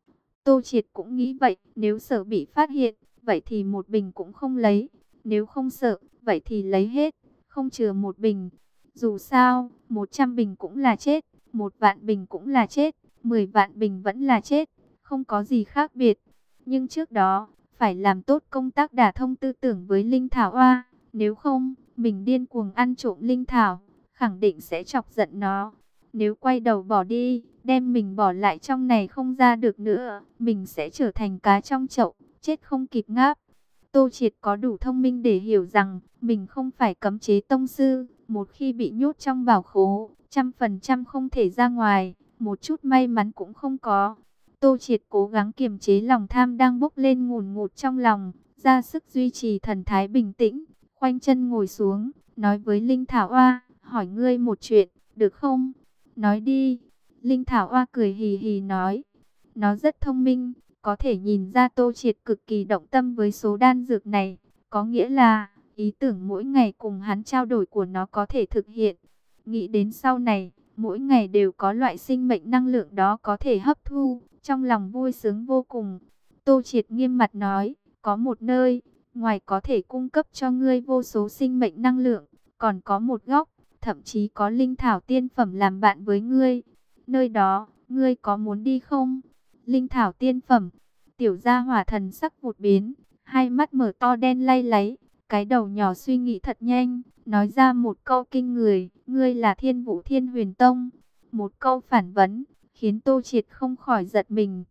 Tô Triệt cũng nghĩ vậy, nếu sợ bị phát hiện, vậy thì một bình cũng không lấy, nếu không sợ, vậy thì lấy hết, không chừa một bình. Dù sao, một trăm bình cũng là chết, một vạn bình cũng là chết, mười vạn bình vẫn là chết, không có gì khác biệt. Nhưng trước đó, phải làm tốt công tác đả thông tư tưởng với Linh Thảo Hoa, nếu không, mình điên cuồng ăn trộm Linh Thảo, khẳng định sẽ chọc giận nó. Nếu quay đầu bỏ đi, đem mình bỏ lại trong này không ra được nữa, mình sẽ trở thành cá trong chậu, chết không kịp ngáp. Tô Triệt có đủ thông minh để hiểu rằng, mình không phải cấm chế tông sư, một khi bị nhốt trong bảo khố, trăm phần trăm không thể ra ngoài, một chút may mắn cũng không có. Tô Triệt cố gắng kiềm chế lòng tham đang bốc lên ngùn ngụt trong lòng, ra sức duy trì thần thái bình tĩnh, khoanh chân ngồi xuống, nói với Linh Thảo Hoa, hỏi ngươi một chuyện, được không? Nói đi. Linh Thảo Hoa cười hì hì nói, nó rất thông minh, có thể nhìn ra Tô Triệt cực kỳ động tâm với số đan dược này, có nghĩa là ý tưởng mỗi ngày cùng hắn trao đổi của nó có thể thực hiện. Nghĩ đến sau này, mỗi ngày đều có loại sinh mệnh năng lượng đó có thể hấp thu, trong lòng vui sướng vô cùng. Tô Triệt nghiêm mặt nói, có một nơi, ngoài có thể cung cấp cho ngươi vô số sinh mệnh năng lượng, còn có một góc, thậm chí có linh thảo tiên phẩm làm bạn với ngươi. Nơi đó, ngươi có muốn đi không? Linh thảo tiên phẩm, tiểu gia hỏa thần sắc vụt biến, hai mắt mở to đen lay láy, cái đầu nhỏ suy nghĩ thật nhanh, nói ra một câu kinh người, ngươi là Thiên Vũ Thiên Huyền Tông. Một câu phản vấn, khiến Tô Triệt không khỏi giật mình.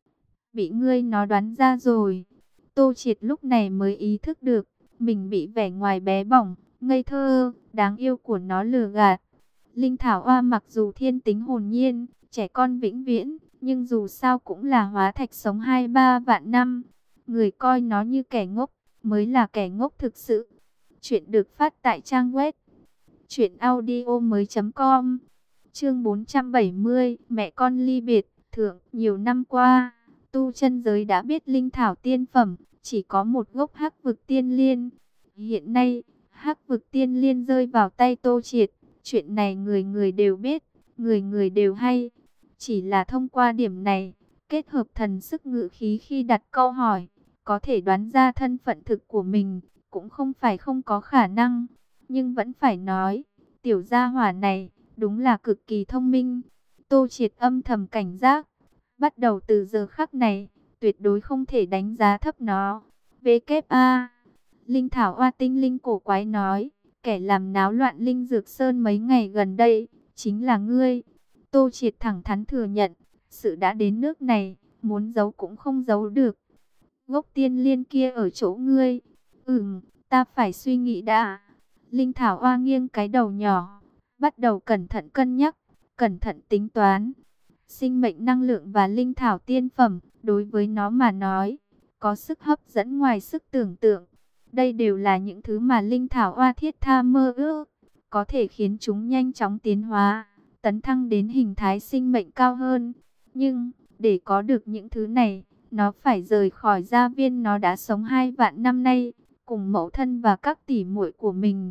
Bị ngươi nó đoán ra rồi. Tô Triệt lúc này mới ý thức được, mình bị vẻ ngoài bé bỏng, ngây thơ, đáng yêu của nó lừa gạt. Linh Thảo Hoa mặc dù thiên tính hồn nhiên, trẻ con vĩnh viễn, nhưng dù sao cũng là hóa thạch sống hai ba vạn năm. Người coi nó như kẻ ngốc, mới là kẻ ngốc thực sự. Chuyện được phát tại trang web truyện audio mới chấm com. Chương bốn trăm bảy mươi, mẹ con ly biệt. Thượng, nhiều năm qua, tu chân giới đã biết linh thảo tiên phẩm, chỉ có một gốc Hắc Vực Tiên Liên. Hiện nay, Hắc Vực Tiên Liên rơi vào tay Tô Triệt, chuyện này người người đều biết, người người đều hay. Chỉ là thông qua điểm này, kết hợp thần sức ngự khí khi đặt câu hỏi, có thể đoán ra thân phận thực của mình, cũng không phải không có khả năng. Nhưng vẫn phải nói, tiểu gia hỏa này, đúng là cực kỳ thông minh. Tô Triệt âm thầm cảnh giác, bắt đầu từ giờ khắc này, tuyệt đối không thể đánh giá thấp nó. vê kép a Linh Thảo Hoa tinh linh cổ quái nói, kẻ làm náo loạn Linh Dược Sơn mấy ngày gần đây, chính là ngươi. Tô Triệt thẳng thắn thừa nhận, sự đã đến nước này, muốn giấu cũng không giấu được. Gốc tiên liên kia ở chỗ ngươi. Ừm, ta phải suy nghĩ đã. Linh Thảo Hoa nghiêng cái đầu nhỏ, bắt đầu cẩn thận cân nhắc, cẩn thận tính toán. Sinh mệnh năng lượng và linh thảo tiên phẩm, đối với nó mà nói, có sức hấp dẫn ngoài sức tưởng tượng. Đây đều là những thứ mà linh thảo hoa thiết tha mơ ước, có thể khiến chúng nhanh chóng tiến hóa, tấn thăng đến hình thái sinh mệnh cao hơn. Nhưng, để có được những thứ này, nó phải rời khỏi gia viên nó đã sống hai vạn năm nay, cùng mẫu thân và các tỷ muội của mình.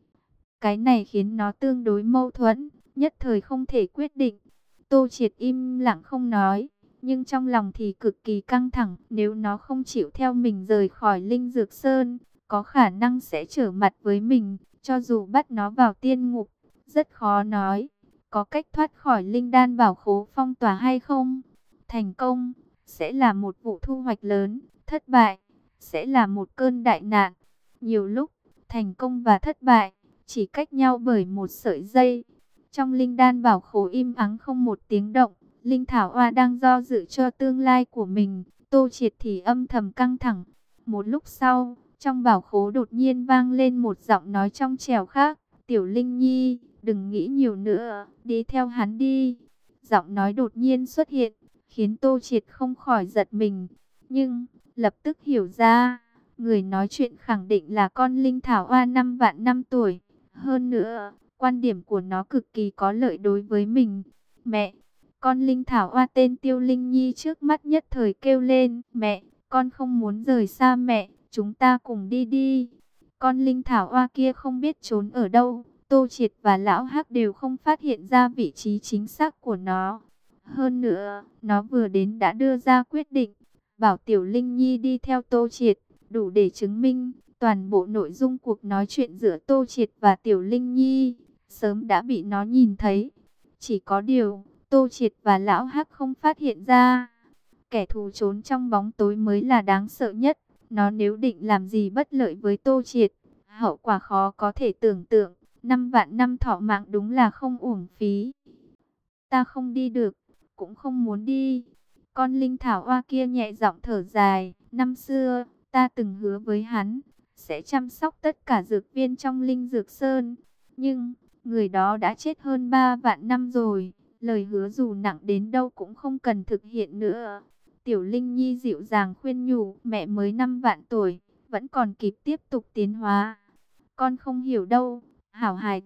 Cái này khiến nó tương đối mâu thuẫn, nhất thời không thể quyết định. Tô Triệt im lặng không nói, nhưng trong lòng thì cực kỳ căng thẳng. Nếu nó không chịu theo mình rời khỏi Linh Dược Sơn, có khả năng sẽ trở mặt với mình. Cho dù bắt nó vào tiên ngục, rất khó nói. Có cách thoát khỏi Linh Đan bảo khố phong tỏa hay không? Thành công, sẽ là một vụ thu hoạch lớn. Thất bại, sẽ là một cơn đại nạn. Nhiều lúc, thành công và thất bại, chỉ cách nhau bởi một sợi dây. Trong linh đan bảo khố im ắng không một tiếng động, Linh Thảo Hoa đang do dự cho tương lai của mình. Tô Triệt thì âm thầm căng thẳng. Một lúc sau, trong bảo khố đột nhiên vang lên một giọng nói trong trẻo khác. Tiểu Linh Nhi, đừng nghĩ nhiều nữa, đi theo hắn đi. Giọng nói đột nhiên xuất hiện, khiến Tô Triệt không khỏi giật mình. Nhưng, lập tức hiểu ra, người nói chuyện khẳng định là con Linh Thảo Hoa năm vạn năm tuổi. Hơn nữa, quan điểm của nó cực kỳ có lợi đối với mình. Mẹ, con Linh Thảo Hoa tên Tiêu Linh Nhi trước mắt nhất thời kêu lên. Mẹ, con không muốn rời xa mẹ, chúng ta cùng đi đi. Con Linh Thảo Hoa kia không biết trốn ở đâu. Tô Triệt và Lão Hắc đều không phát hiện ra vị trí chính xác của nó. Hơn nữa, nó vừa đến đã đưa ra quyết định, bảo Tiểu Linh Nhi đi theo Tô Triệt, đủ để chứng minh toàn bộ nội dung cuộc nói chuyện giữa Tô Triệt và Tiểu Linh Nhi sớm đã bị nó nhìn thấy. Chỉ có điều, Tô Triệt và Lão Hắc không phát hiện ra. Kẻ thù trốn trong bóng tối mới là đáng sợ nhất. Nó nếu định làm gì bất lợi với Tô Triệt, hậu quả khó có thể tưởng tượng. Năm vạn năm thọ mạng đúng là không uổng phí. Ta không đi được, cũng không muốn đi. Con Linh Thảo Hoa kia nhẹ giọng thở dài. Năm xưa, ta từng hứa với hắn, sẽ chăm sóc tất cả dược viên trong Linh Dược Sơn. Nhưng, người đó đã chết hơn ba vạn năm rồi. Lời hứa dù nặng đến đâu cũng không cần thực hiện nữa. Tiểu Linh Nhi dịu dàng khuyên nhủ, mẹ mới năm vạn tuổi, vẫn còn kịp tiếp tục tiến hóa. Con không hiểu đâu, hảo hài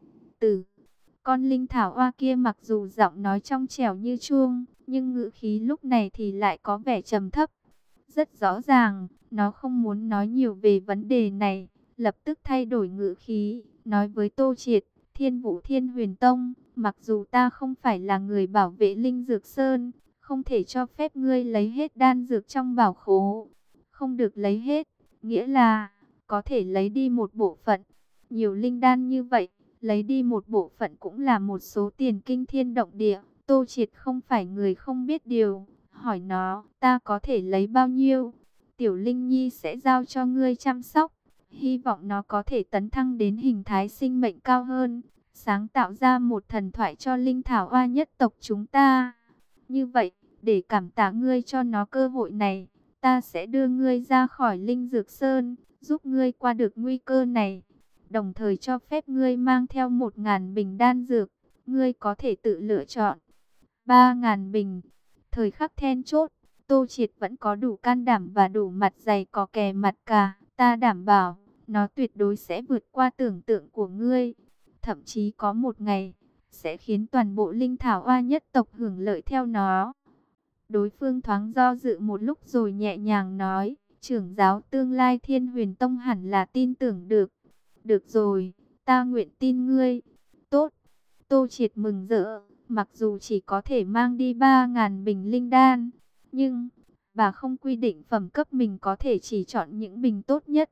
tử. Con Linh Thảo Hoa kia mặc dù giọng nói trong trẻo như chuông, nhưng ngữ khí lúc này thì lại có vẻ trầm thấp. Rất rõ ràng, nó không muốn nói nhiều về vấn đề này, lập tức thay đổi ngữ khí, nói với Tô Triệt, Thiên Vũ Thiên Huyền Tông, mặc dù ta không phải là người bảo vệ Linh Dược Sơn, không thể cho phép ngươi lấy hết đan dược trong bảo khố. Không được lấy hết, nghĩa là có thể lấy đi một bộ phận. Nhiều linh đan như vậy, lấy đi một bộ phận cũng là một số tiền kinh thiên động địa. Tô Triệt không phải người không biết điều, hỏi nó, ta có thể lấy bao nhiêu? Tiểu Linh Nhi sẽ giao cho ngươi chăm sóc. Hy vọng nó có thể tấn thăng đến hình thái sinh mệnh cao hơn, sáng tạo ra một thần thoại cho Linh Thảo Hoa nhất tộc chúng ta. Như vậy, để cảm tạ ngươi cho nó cơ hội này, ta sẽ đưa ngươi ra khỏi Linh Dược Sơn, giúp ngươi qua được nguy cơ này. Đồng thời cho phép ngươi mang theo một ngàn bình đan dược, ngươi có thể tự lựa chọn. Ba ngàn bình. Thời khắc then chốt, Tô Triệt vẫn có đủ can đảm và đủ mặt dày có kè mặt cả. Ta đảm bảo, nó tuyệt đối sẽ vượt qua tưởng tượng của ngươi. Thậm chí có một ngày, sẽ khiến toàn bộ linh thảo hoa nhất tộc hưởng lợi theo nó. Đối phương thoáng do dự một lúc rồi nhẹ nhàng nói, trưởng giáo tương lai Thiên Huyền Tông hẳn là tin tưởng được. Được rồi, ta nguyện tin ngươi. Tốt. Tô Triệt mừng rỡ, mặc dù chỉ có thể mang đi ba ngàn bình linh đan, nhưng bà không quy định phẩm cấp, mình có thể chỉ chọn những bình tốt nhất.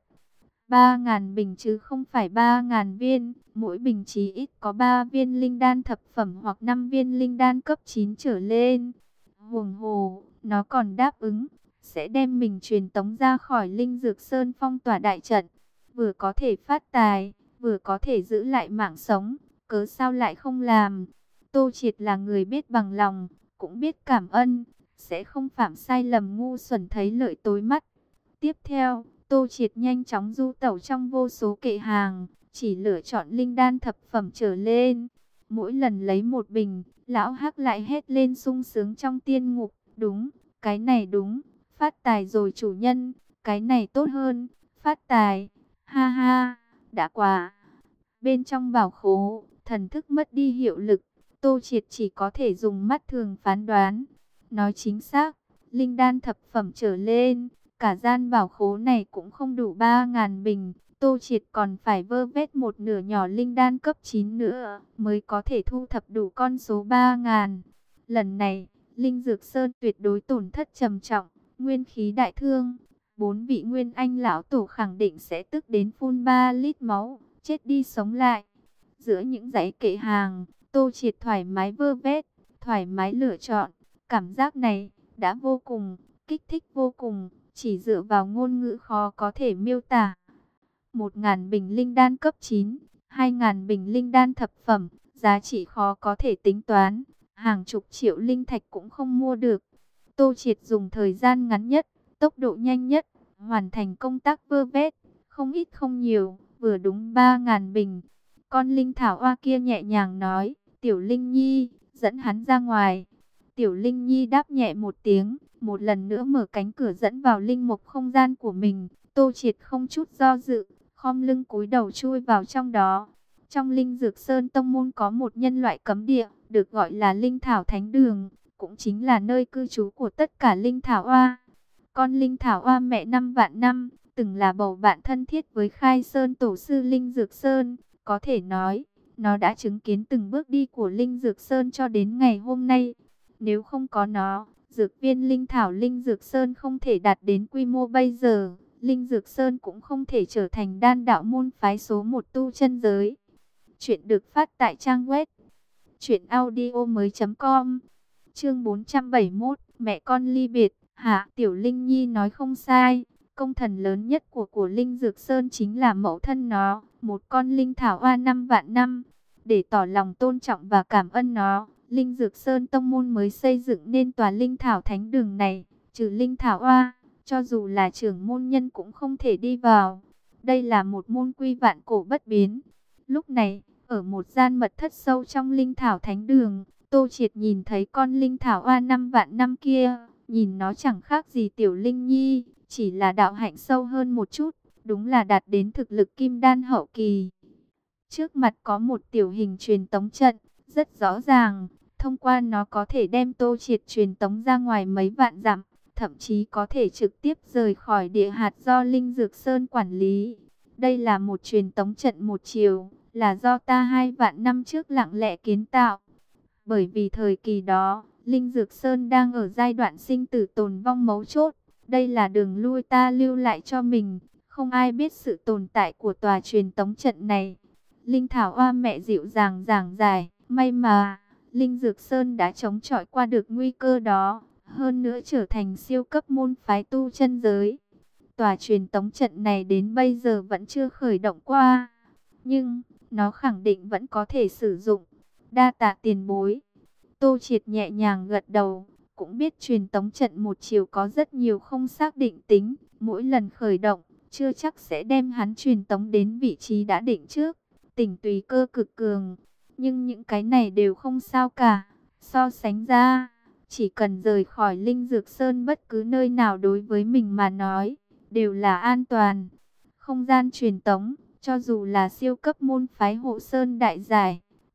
ba ngàn bình chứ không phải ba ngàn viên, mỗi bình chí ít có ba viên linh đan thập phẩm hoặc năm viên linh đan cấp chín trở lên. Huống hồ, nó còn đáp ứng sẽ đem mình truyền tống ra khỏi Linh Dược Sơn phong tỏa đại trận, vừa có thể phát tài, vừa có thể giữ lại mạng sống, cớ sao lại không làm. Tô Triệt là người biết bằng lòng, cũng biết cảm ơn, sẽ không phạm sai lầm ngu xuẩn thấy lợi tối mắt. Tiếp theo, Tô Triệt nhanh chóng du tẩu trong vô số kệ hàng, chỉ lựa chọn linh đan thập phẩm trở lên. Mỗi lần lấy một bình, lão Hắc lại hét lên sung sướng trong tiên ngục. Đúng, cái này đúng, phát tài rồi chủ nhân, cái này tốt hơn, phát tài, ha ha, đã quá. Bên trong bảo khố, thần thức mất đi hiệu lực, Tô Triệt chỉ có thể dùng mắt thường phán đoán. Nói chính xác, linh đan thập phẩm trở lên, cả gian bảo khố này cũng không đủ ba ngàn bình. Tô Triệt còn phải vơ vét một nửa nhỏ linh đan cấp chín nữa, mới có thể thu thập đủ con số ba ngàn. Lần này, Linh Dược Sơn tuyệt đối tổn thất trầm trọng, nguyên khí đại thương. Bốn vị nguyên anh lão tổ khẳng định sẽ tức đến phun ba lít máu, chết đi sống lại. Giữa những dãy kệ hàng, Tô Triệt thoải mái vơ vét, thoải mái lựa chọn. Cảm giác này đã vô cùng, kích thích vô cùng, chỉ dựa vào ngôn ngữ khó có thể miêu tả. Một ngàn bình linh đan cấp chín, hai ngàn bình linh đan thập phẩm, giá trị khó có thể tính toán, hàng chục triệu linh thạch cũng không mua được. Tô Triệt dùng thời gian ngắn nhất, tốc độ nhanh nhất, hoàn thành công tác vơ vét, không ít không nhiều, vừa đúng ba ngàn bình. Con linh thảo oa kia nhẹ nhàng nói, Tiểu Linh Nhi, dẫn hắn ra ngoài. Tiểu Linh Nhi đáp nhẹ một tiếng, một lần nữa mở cánh cửa dẫn vào linh mục không gian của mình. Tô Triệt không chút do dự, khom lưng cúi đầu chui vào trong đó. Trong Linh Dược Sơn Tông Môn có một nhân loại cấm địa, được gọi là Linh Thảo Thánh Đường, cũng chính là nơi cư trú của tất cả linh thảo oa. Con linh thảo oa mẹ năm vạn năm, từng là bầu bạn thân thiết với Khai Sơn Tổ sư Linh Dược Sơn. Có thể nói, nó đã chứng kiến từng bước đi của Linh Dược Sơn cho đến ngày hôm nay. Nếu không có nó, dược viên linh thảo Linh Dược Sơn không thể đạt đến quy mô bây giờ. Linh Dược Sơn cũng không thể trở thành đan đạo môn phái số một tu chân giới. Chuyện được phát tại trang web truyện audio mới chấm com. Chương bốn trăm bảy mươi mốt, mẹ con ly biệt. Hả, Tiểu Linh Nhi nói không sai. Công thần lớn nhất của của Linh Dược Sơn chính là mẫu thân nó, một con linh thảo oa năm vạn năm. Để tỏ lòng tôn trọng và cảm ơn nó, Linh Dược Sơn Tông Môn mới xây dựng nên tòa Linh Thảo Thánh Đường này. Trừ linh thảo oa, cho dù là trưởng môn nhân cũng không thể đi vào. Đây là một môn quy vạn cổ bất biến. Lúc này, ở một gian mật thất sâu trong Linh Thảo Thánh Đường, Tô Triệt nhìn thấy con linh thảo oa năm vạn năm kia. Nhìn nó chẳng khác gì Tiểu Linh Nhi, chỉ là đạo hạnh sâu hơn một chút. Đúng là đạt đến thực lực kim đan hậu kỳ. Trước mặt có một tiểu hình truyền tống trận, rất rõ ràng. Thông qua nó có thể đem Tô Triệt truyền tống ra ngoài mấy vạn dặm, thậm chí có thể trực tiếp rời khỏi địa hạt do Linh Dược Sơn quản lý. Đây là một truyền tống trận một chiều, là do ta hai vạn năm trước lặng lẽ kiến tạo. Bởi vì thời kỳ đó, Linh Dược Sơn đang ở giai đoạn sinh tử tồn vong mấu chốt. Đây là đường lui ta lưu lại cho mình, không ai biết sự tồn tại của tòa truyền tống trận này. Linh Thảo oa mẹ dịu dàng giảng giải, may mà Linh Dược Sơn đã chống chọi qua được nguy cơ đó, hơn nữa trở thành siêu cấp môn phái tu chân giới. Tòa truyền tống trận này đến bây giờ vẫn chưa khởi động qua, nhưng nó khẳng định vẫn có thể sử dụng. Đa tạ tiền bối. Tô Triệt nhẹ nhàng gật đầu, cũng biết truyền tống trận một chiều có rất nhiều không xác định tính, mỗi lần khởi động, chưa chắc sẽ đem hắn truyền tống đến vị trí đã định trước, tỉnh tùy cơ cực cường. Nhưng những cái này đều không sao cả, so sánh ra, chỉ cần rời khỏi Linh Dược Sơn bất cứ nơi nào đối với mình mà nói, đều là an toàn. Không gian truyền tống, cho dù là siêu cấp môn phái hộ sơn đại giải,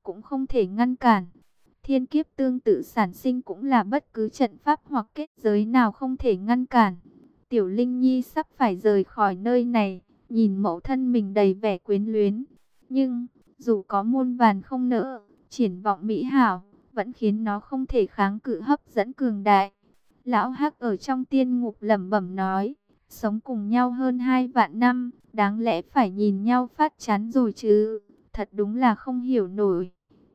cũng không thể ngăn cản. Thiên kiếp tương tự sản sinh cũng là bất cứ trận pháp hoặc kết giới nào không thể ngăn cản. Tiểu Linh Nhi sắp phải rời khỏi nơi này, nhìn mẫu thân mình đầy vẻ quyến luyến. Nhưng, dù có muôn vàn không nỡ, triển vọng mỹ hảo, vẫn khiến nó không thể kháng cự hấp dẫn cường đại. Lão Hắc ở trong tiên ngục lẩm bẩm nói, sống cùng nhau hơn hai vạn năm, đáng lẽ phải nhìn nhau phát chán rồi chứ, thật đúng là không hiểu nổi.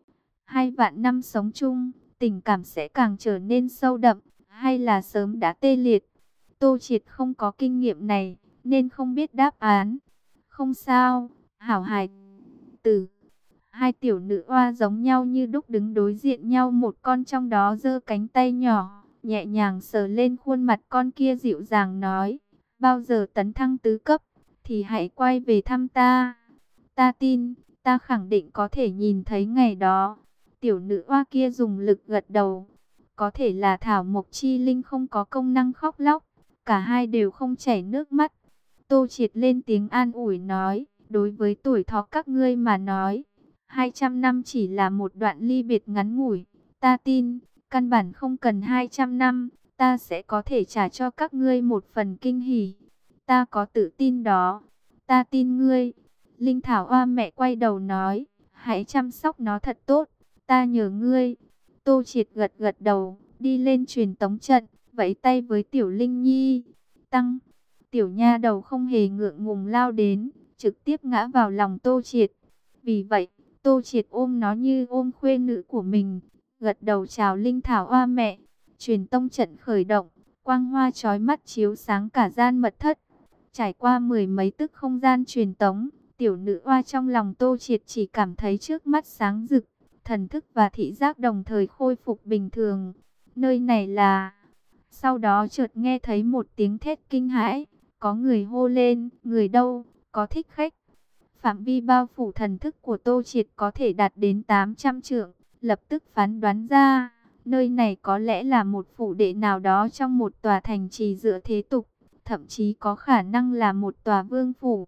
Hai vạn năm sống chung, tình cảm sẽ càng trở nên sâu đậm, hay là sớm đã tê liệt? Tô Triệt không có kinh nghiệm này, nên không biết đáp án. Không sao, hảo hài tử. Hai tiểu nữ oa giống nhau như đúc đứng đối diện nhau, một con trong đó giơ cánh tay nhỏ, nhẹ nhàng sờ lên khuôn mặt con kia, dịu dàng nói, bao giờ tấn thăng tứ cấp, thì hãy quay về thăm ta. Ta tin, ta khẳng định có thể nhìn thấy ngày đó. Tiểu nữ oa kia dùng lực gật đầu. Có thể là thảo mộc chi linh không có công năng khóc lóc. Cả hai đều không chảy nước mắt. Tô Triệt lên tiếng an ủi nói, đối với tuổi thọ các ngươi mà nói, hai trăm năm chỉ là một đoạn ly biệt ngắn ngủi. Ta tin, căn bản không cần hai trăm năm, ta sẽ có thể trả cho các ngươi một phần kinh hỉ. Ta có tự tin đó. Ta tin ngươi. Linh Thảo Oa mẹ quay đầu nói, hãy chăm sóc nó thật tốt, ta nhờ ngươi. Tô Triệt gật gật đầu, đi lên truyền tống trận, vẫy tay với Tiểu Linh Nhi. Tăng, Tiểu nha đầu không hề ngượng ngùng lao đến, trực tiếp ngã vào lòng Tô Triệt. Vì vậy, Tô Triệt ôm nó như ôm khuê nữ của mình, gật đầu chào Linh Thảo Oa mẹ. Truyền tống trận khởi động, quang hoa chói mắt chiếu sáng cả gian mật thất. Trải qua mười mấy tức không gian truyền tống, tiểu nữ oa trong lòng Tô Triệt chỉ cảm thấy trước mắt sáng rực, thần thức và thị giác đồng thời khôi phục bình thường. Nơi này là... Sau đó chợt nghe thấy một tiếng thét kinh hãi, có người hô lên, người đâu, có thích khách. Phạm vi bao phủ thần thức của Tô Triệt có thể đạt đến tám trăm trượng, lập tức phán đoán ra, nơi này có lẽ là một phủ đệ nào đó trong một tòa thành trì dựa thế tục, thậm chí có khả năng là một tòa vương phủ.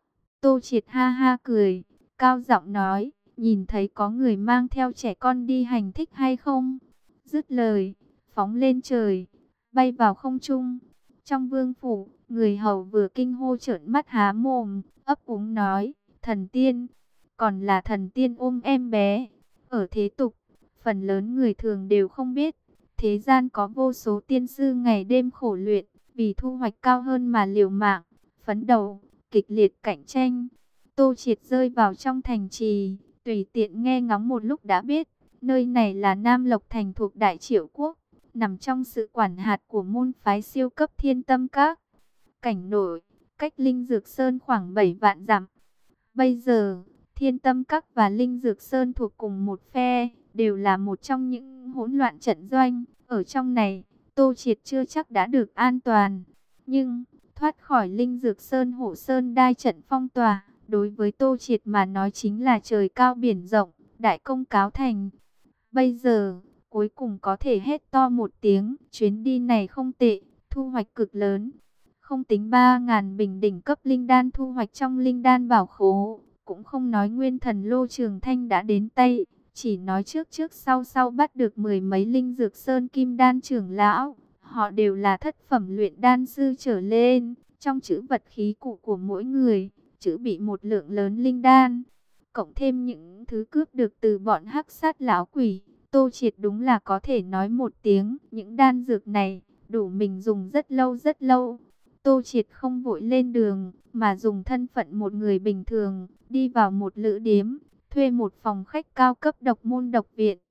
Tô Triệt ha ha cười, cao giọng nói, nhìn thấy có người mang theo trẻ con đi hành thích hay không? Dứt lời, phóng lên trời, bay vào không trung. Trong vương phủ, người hầu vừa kinh hô trợn mắt há mồm, ấp úng nói, thần tiên, còn là thần tiên ôm em bé. Ở thế tục, phần lớn người thường đều không biết, thế gian có vô số tiên sư ngày đêm khổ luyện, vì thu hoạch cao hơn mà liều mạng, phấn đấu, kịch liệt cạnh tranh. Tô Triệt rơi vào trong thành trì, tùy tiện nghe ngóng một lúc đã biết, nơi này là Nam Lộc Thành thuộc Đại Triệu Quốc, nằm trong sự quản hạt của môn phái siêu cấp Thiên Tâm Các. Cảnh nổi, cách Linh Dược Sơn khoảng bảy vạn dặm. Bây giờ, Thiên Tâm Các và Linh Dược Sơn thuộc cùng một phe, đều là một trong những hỗn loạn trận doanh. Ở trong này, Tô Triệt chưa chắc đã được an toàn. Nhưng, thoát khỏi Linh Dược Sơn hộ sơn đai trận phong tỏa, đối với Tô Triệt mà nói chính là trời cao biển rộng, đại công cáo thành. Bây giờ, cuối cùng có thể hét to một tiếng, chuyến đi này không tệ, thu hoạch cực lớn. Không tính ba ngàn bình đỉnh cấp linh đan thu hoạch trong linh đan bảo khố, cũng không nói nguyên thần Lô Trường Thanh đã đến tay, chỉ nói trước trước sau sau bắt được mười mấy linh dược sơn kim đan trưởng lão. Họ đều là thất phẩm luyện đan sư trở lên, trong chữ vật khí cụ của mỗi người, chữ bị một lượng lớn linh đan. Cộng thêm những thứ cướp được từ bọn hắc sát lão quỷ, Tô Triệt đúng là có thể nói một tiếng, những đan dược này, đủ mình dùng rất lâu rất lâu. Tô Triệt không vội lên đường, mà dùng thân phận một người bình thường, đi vào một lữ điếm, thuê một phòng khách cao cấp độc môn độc viện.